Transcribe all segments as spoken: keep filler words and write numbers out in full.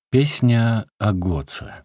Песня о Гоце.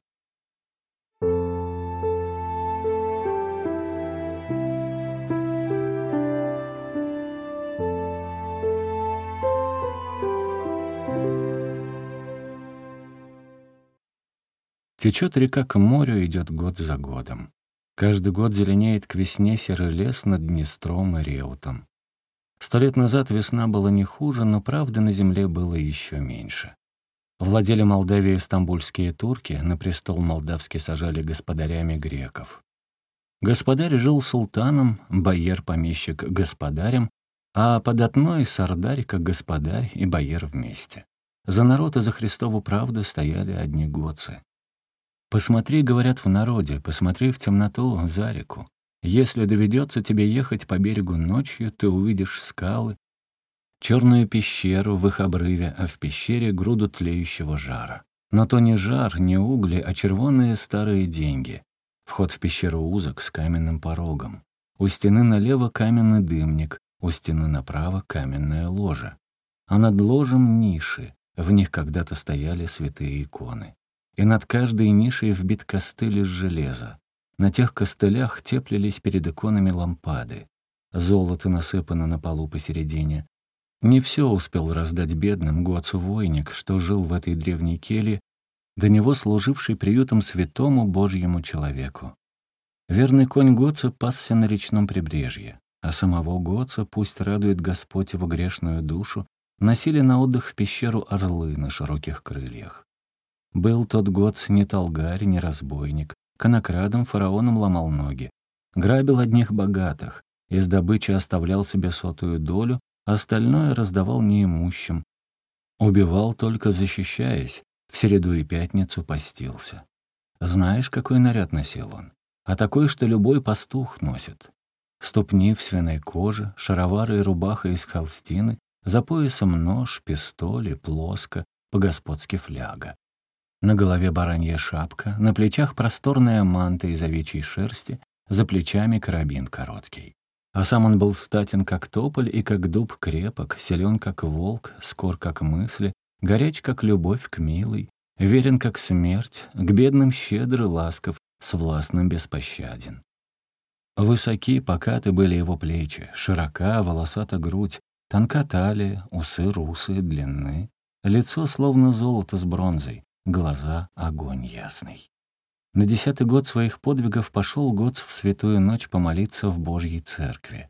Течет река к морю, идет год за годом. Каждый год зеленеет к весне серый лес над Днестром и Реутом. Сто лет назад весна была не хуже, но правды на земле было еще меньше. Владели Молдавией стамбульские турки, на престол молдавский сажали господарями греков. Господарь жил султаном, бояр-помещик господарем, а податной сардарь как господарь и бояр вместе. За народ и за Христову правду стояли одни гоцы. «Посмотри, — говорят в народе, — посмотри в темноту за реку. Если доведется тебе ехать по берегу ночью, ты увидишь скалы, черную пещеру в их обрыве, а в пещере груду тлеющего жара. Но то не жар, не угли, а червоные старые деньги. Вход в пещеру узок с каменным порогом. У стены налево каменный дымник, у стены направо каменное ложе. А над ложем ниши, в них когда-то стояли святые иконы. И над каждой нишей вбит костыль из железа. На тех костылях теплились перед иконами лампады. Золото насыпано на полу посередине. Не все успел раздать бедным гоцу-войник, что жил в этой древней келье, до него служивший приютом святому Божьему человеку. Верный конь Гоца пасся на речном прибрежье, а самого Гоца, пусть радует Господь его грешную душу, носили на отдых в пещеру орлы на широких крыльях. Был тот Гоц не толгарь, не разбойник, конокрадом фараоном ломал ноги, грабил одних богатых, из добычи оставлял себе сотую долю, остальное раздавал неимущим. Убивал только защищаясь, в среду и пятницу постился. Знаешь, какой наряд носил он? А такой, что любой пастух носит. Ступни в свиной коже, шаровары и рубаха из холстины, за поясом нож, пистоли, плоско, по-господски фляга. На голове баранья шапка, на плечах просторная манта из овечьей шерсти, за плечами карабин короткий. А сам он был статен, как тополь, и как дуб крепок, силен, как волк, скор, как мысли, горяч, как любовь к милой, верен, как смерть, к бедным щедрый, ласков, с властным беспощаден. Высоки, покаты были его плечи, широка, волосата грудь, тонка талия, усы русые, длинны, лицо словно золото с бронзой, глаза — огонь ясный. На десятый год своих подвигов пошел Гоц в святую ночь помолиться в Божьей церкви.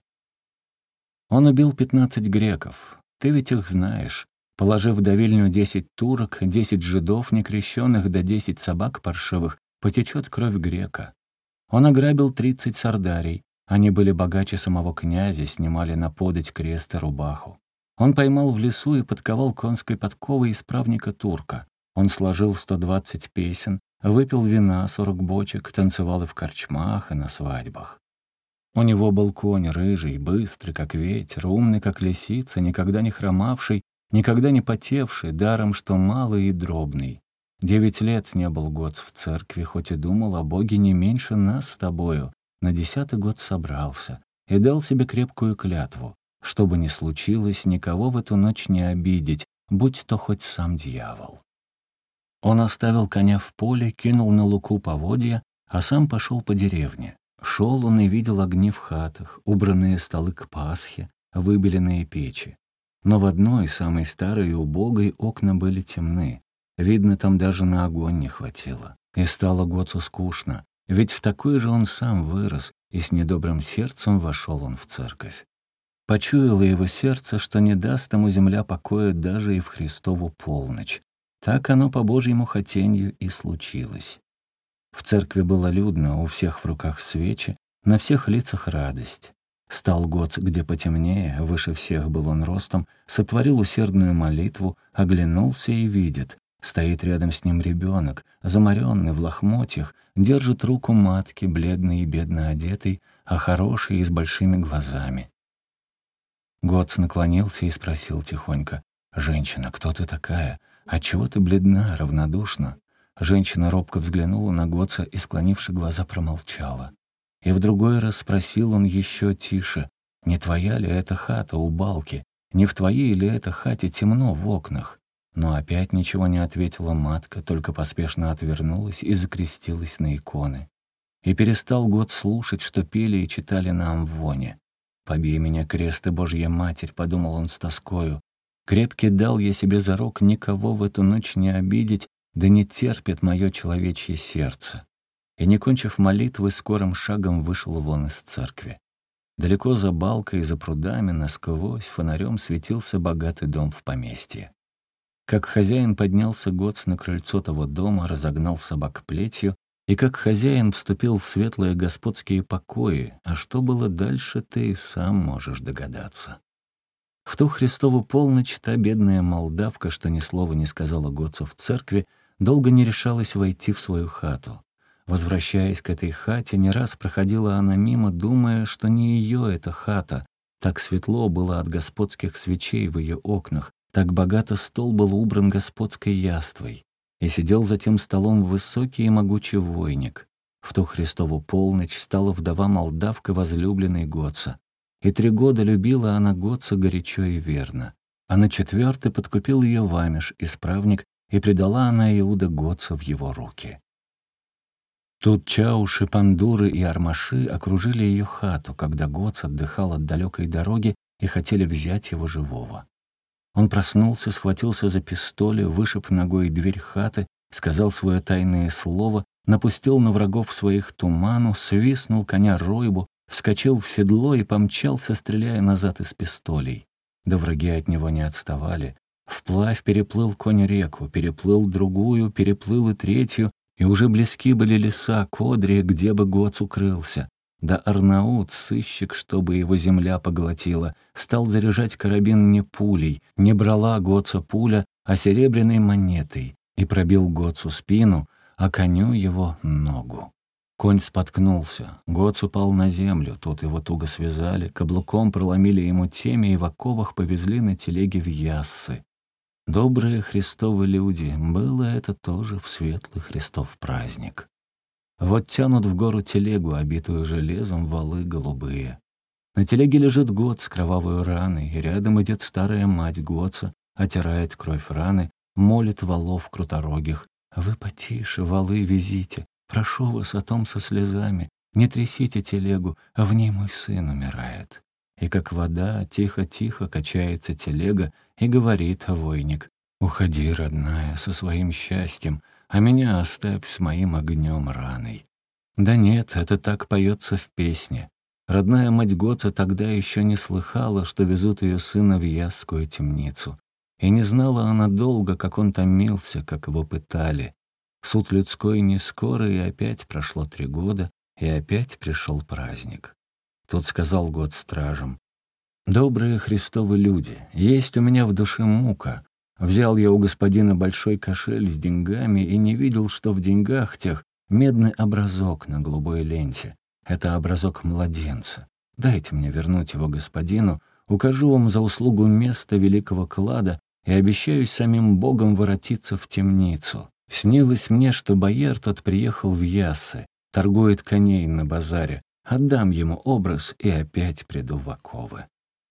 Он убил пятнадцать греков. Ты ведь их знаешь. Положив в давильню десять турок, десять жидов некрещенных да десять собак паршивых, потечет кровь грека. Он ограбил тридцать сардарей. Они были богаче самого князя, снимали на подать крест и рубаху. Он поймал в лесу и подковал конской подковой исправника турка. Он сложил сто двадцать песен, выпил вина сорок бочек, танцевал и в корчмах, и на свадьбах. У него был конь рыжий, быстрый, как ветер, умный, как лисица, никогда не хромавший, никогда не потевший, даром, что малый и дробный. Девять лет не был Гоц в церкви, хоть и думал о Боге не меньше нас с тобою. На десятый год собрался и дал себе крепкую клятву, что бы ни случилось, никого в эту ночь не обидеть, будь то хоть сам дьявол. Он оставил коня в поле, кинул на луку поводья, а сам пошел по деревне. Шел он и видел огни в хатах, убранные столы к Пасхе, выбеленные печи. Но в одной, самой старой и убогой, окна были темны. Видно, там даже на огонь не хватило. И стало Гоцу скучно, ведь в такой же он сам вырос, и с недобрым сердцем вошел он в церковь. Почуяло его сердце, что не даст ему земля покоя даже и в Христову полночь. Так оно по Божьему хотенью и случилось. В церкви было людно, у всех в руках свечи, на всех лицах радость. Стал Гоц где потемнее, выше всех был он ростом, сотворил усердную молитву, оглянулся и видит. Стоит рядом с ним ребенок, заморенный в лохмотьях, держит руку матки, бледной и бедно одетой, а хорошей и с большими глазами. Гоц наклонился и спросил тихонько: «Женщина, кто ты такая? Отчего ты бледна, равнодушна?» Женщина робко взглянула на Гоца и, склонивши глаза, промолчала. И в другой раз спросил он еще тише: «Не твоя ли эта хата у балки? Не в твоей ли это хате темно в окнах?» Но опять ничего не ответила матка, только поспешно отвернулась и закрестилась на иконы. И перестал Год слушать, что пели и читали на амвоне. «Побей меня, крест и Божья Матерь», — подумал он с тоскою. «Крепкий дал я себе зарок никого в эту ночь не обидеть, да не терпит мое человечье сердце». И, не кончив молитвы, скорым шагом вышел вон из церкви. Далеко за балкой, за прудами, насквозь фонарем светился богатый дом в поместье. Как хозяин поднялся Гоц на крыльцо того дома, разогнал собак плетью, и как хозяин вступил в светлые господские покои, а что было дальше, ты и сам можешь догадаться. В ту Христову полночь та бедная молдавка, что ни слова не сказала Гоцу в церкви, долго не решалась войти в свою хату. Возвращаясь к этой хате, не раз проходила она мимо, думая, что не ее эта хата. Так светло было от господских свечей в ее окнах, так богато стол был убран господской яствой. И сидел за тем столом высокий и могучий войник. В ту Христову полночь стала вдова-молдавка возлюбленной Гоца. И три года любила она Гоца горячо и верно. А на четвертый подкупил ее Вамиш, исправник, и предала она Иуда Гоца в его руки. Тут чауши, пандуры и армаши окружили ее хату, когда Гоц отдыхал от далекой дороги и хотели взять его живого. Он проснулся, схватился за пистоли, вышиб ногой дверь хаты, сказал свое тайное слово, напустил на врагов своих туману, свистнул коня Ройбу, вскочил в седло и помчался, стреляя назад из пистолей. Да враги от него не отставали. Вплавь переплыл конь реку, переплыл другую, переплыл и третью, и уже близки были леса, Кодри, где бы Гоц укрылся. Да Арнаут, сыщик, чтобы его земля поглотила, стал заряжать карабин не пулей, не брала Гоца пуля, а серебряной монетой, и пробил Гоцу спину, а коню его ногу. Конь споткнулся, Гоц упал на землю, тут его туго связали, каблуком проломили ему темя и в оковах повезли на телеге в Яссы. Добрые Христовы люди, было это тоже в светлый Христов праздник. Вот тянут в гору телегу, обитую железом, валы голубые. На телеге лежит Гоц с кровавой раной, и рядом идет старая мать Гоца, отирает кровь раны, молит валов круторогих. «Вы потише, валы везите, прошу вас о том со слезами, не трясите телегу, а в ней мой сын умирает». И как вода, тихо-тихо качается телега, и говорит войник: «Уходи, родная, со своим счастьем, а меня оставь с моим огнем раной». Да нет, это так поется в песне. Родная мать Гоца тогда еще не слыхала, что везут ее сына в Ясскую темницу. И не знала она долго, как он томился, как его пытали. Суд людской не скоро, и опять прошло три года, и опять пришел праздник. Тут сказал Год стражам: «Добрые Христовы люди, есть у меня в душе мука. Взял я у господина большой кошель с деньгами и не видел, что в деньгах тех медный образок на голубой ленте. Это образок младенца. Дайте мне вернуть его господину, укажу вам за услугу место великого клада и обещаюсь самим Богом воротиться в темницу. Снилось мне, что бояр тот приехал в Яссы, торгует коней на базаре. Отдам ему образ и опять приду в оковы».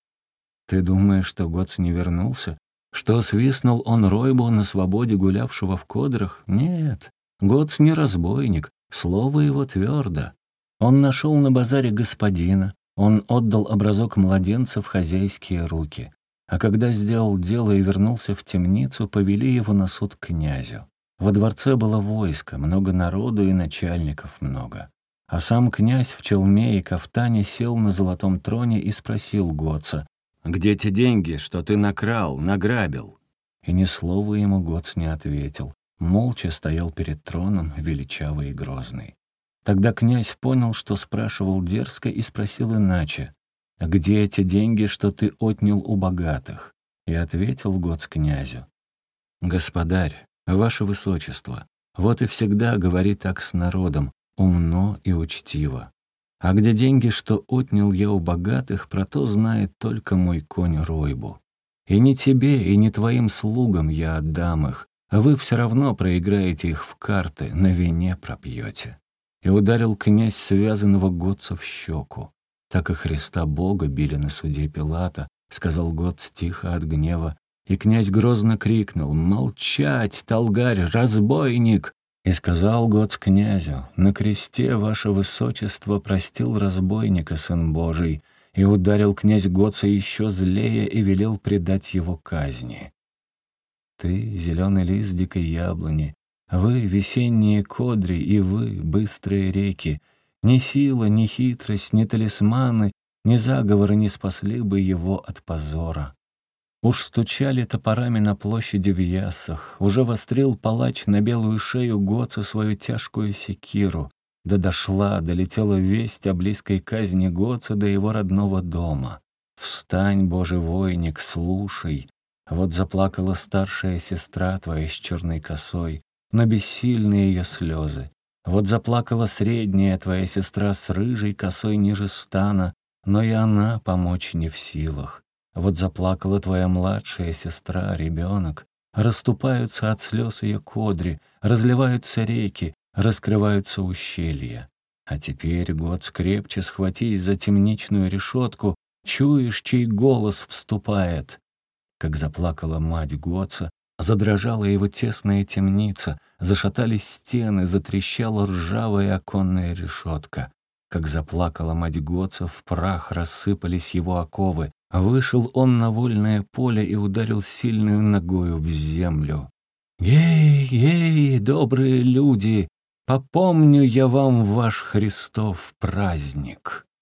Ты думаешь, что Гоц не вернулся? Что свистнул он Ройбу на свободе гулявшего в кодрах? Нет, Гоц не разбойник, слово его твердо. Он нашел на базаре господина, он отдал образок младенца в хозяйские руки. А когда сделал дело и вернулся в темницу, повели его на суд к князю. Во дворце было войско, много народу и начальников много. А сам князь в челме и кафтане сел на золотом троне и спросил Гоца: «Где те деньги, что ты накрал, награбил?» И ни слова ему Гоц не ответил. Молча стоял перед троном, величавый и грозный. Тогда князь понял, что спрашивал дерзко, и спросил иначе: «Где эти деньги, что ты отнял у богатых?» И ответил Гоц князю: «Господарь, ваше высочество, вот и всегда говори так с народом, умно и учтиво. А где деньги, что отнял я у богатых, про то знает только мой конь Ройбу. И не тебе, и не твоим слугам я отдам их, а вы все равно проиграете их в карты, на вине пропьете». И ударил князь связанного Готца в щеку. Так и Христа Бога били на суде Пилата, сказал Гоц тихо от гнева: И князь грозно крикнул: «Молчать, Талгарь, разбойник!» И сказал Гоц князю: «На кресте ваше высочество простил разбойника, сын Божий». И ударил князь Гоца еще злее и велел предать его казни. Ты, зеленый лист дикой яблони, вы, весенние кодри, и вы, быстрые реки, ни сила, ни хитрость, ни талисманы, ни заговоры не спасли бы его от позора. Уж стучали топорами на площади в ясах, уже вострил палач на белую шею Гоца свою тяжкую секиру, да дошла, долетела весть о близкой казни Гоца до его родного дома. Встань, Божий войник, слушай. Вот заплакала старшая сестра твоя с черной косой, но бессильны ее слезы. Вот заплакала средняя твоя сестра с рыжей косой ниже стана, но и она помочь не в силах. Вот заплакала твоя младшая сестра, ребенок. Расступаются от слез ее кодри, разливаются реки, раскрываются ущелья. А теперь, год скрепче схватись за темничную решетку, чуешь, чей голос вступает. Как заплакала мать Гоца, задрожала его тесная темница, зашатались стены, затрещала ржавая оконная решетка. Как заплакала мать Гоца, в прах рассыпались его оковы. Вышел он на вольное поле и ударил сильную ногою в землю. «Ей, ей, добрые люди, попомню я вам ваш Христов праздник».